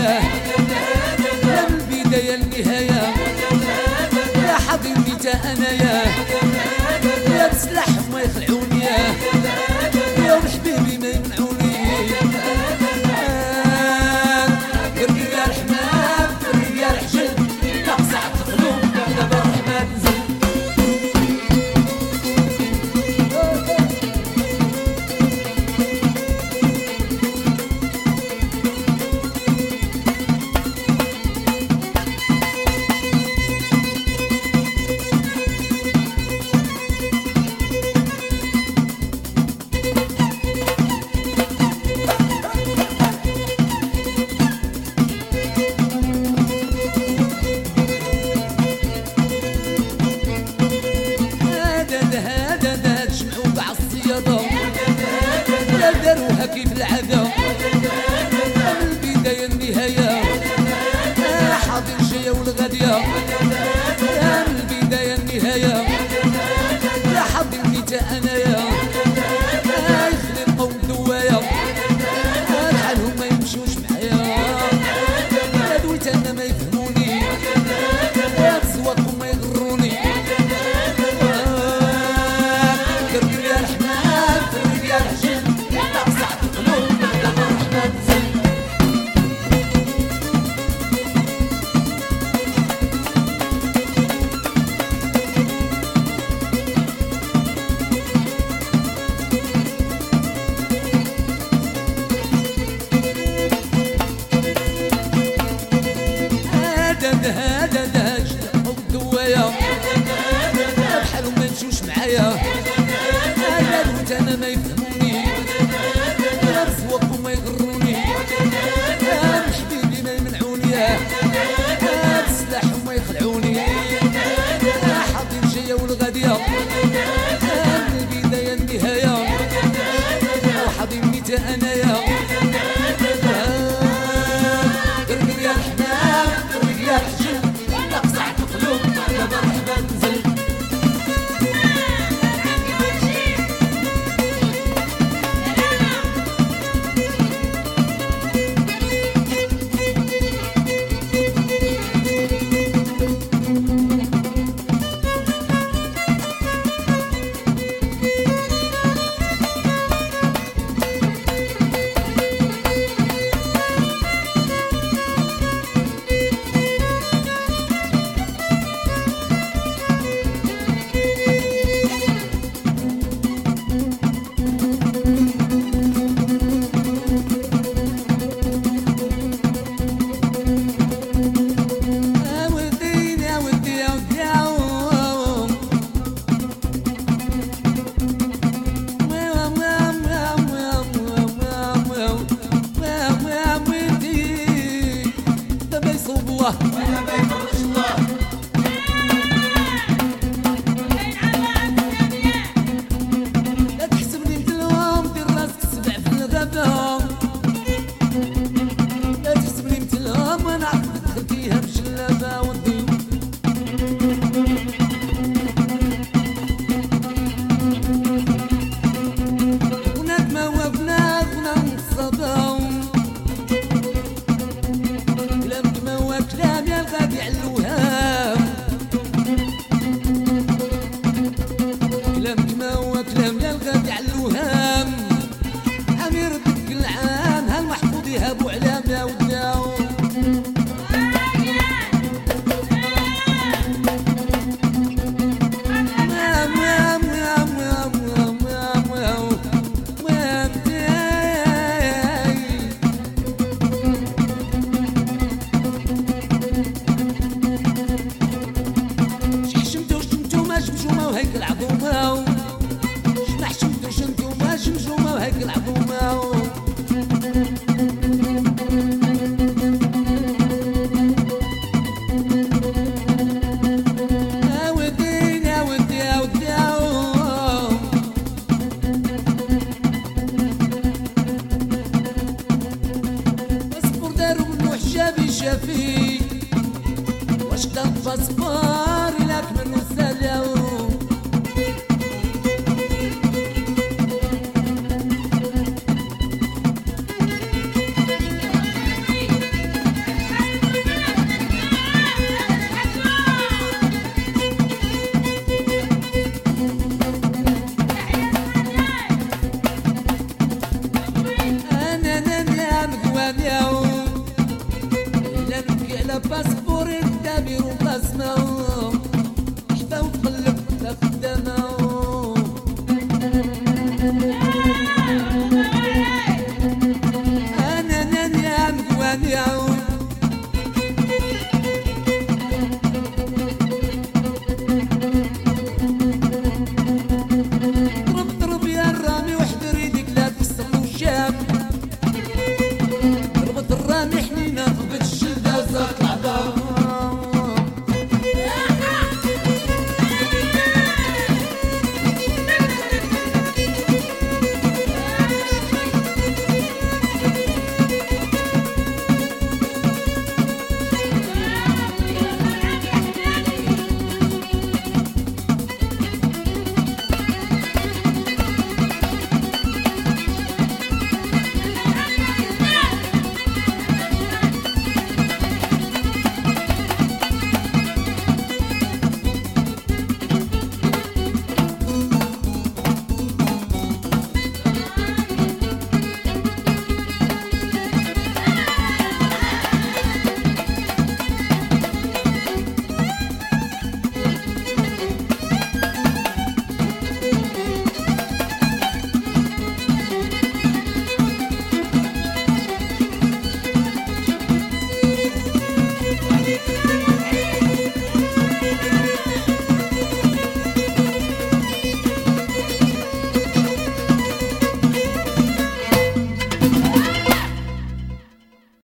النهاية يا من البداية النهاية يا حبيبي تا انايا يا بسلاح ما يخلعوني يا حبيبي ما يمنعوني يا الحمام يا الحجل نقصع القلوب دابا الرحمن نزل داروها كيف العادة من البداية النهاية حاضر جاية والغادية يا من البداية النهاية يا حاضر تا انايا يخلي القوم دوايا بحالهم ما يمشوش معايا يا دويت انا ما يفهموني يا بزواقهم ما يغروني كركر يا الحمام كركر يا الحجل هذا جدعوا الدوايا بحالهم ما يمشوش معايا انا دويت انا ما يفهموني يا بزواقهم ما يغروني يا حبيبي ما يمنعوني يا بسلاحهم ما يخلعوني يا حاضر جاية والغادية من البداية النهاية وحاضرني تا انايا قرقر يا الحمام قرقر يا الحجل نقصع القلوب دابا الرحمن نزل لا تحسبني مثلهم دير راسك السبع في الغابة لا تحسبني مثلهم انا عقلك دخلتيها بجلابة ودي هناك ما وقفنا غنى الصدى كلامك ما هو كلام يا الغادي على الوهام كلامك ما هو كلام يا الغادي على الوهام امير الدك العام هالمحفوظ يهابوا علام يا وداو جمجومة وهيك العظومة شمح شمتو شنتومة جمجومة وهيك العظومة وديني يا ودي يا ودي اصبر دارو منو حجابي شافي واش كان صبار لك منو سلاو باسبور الدمير وباسمه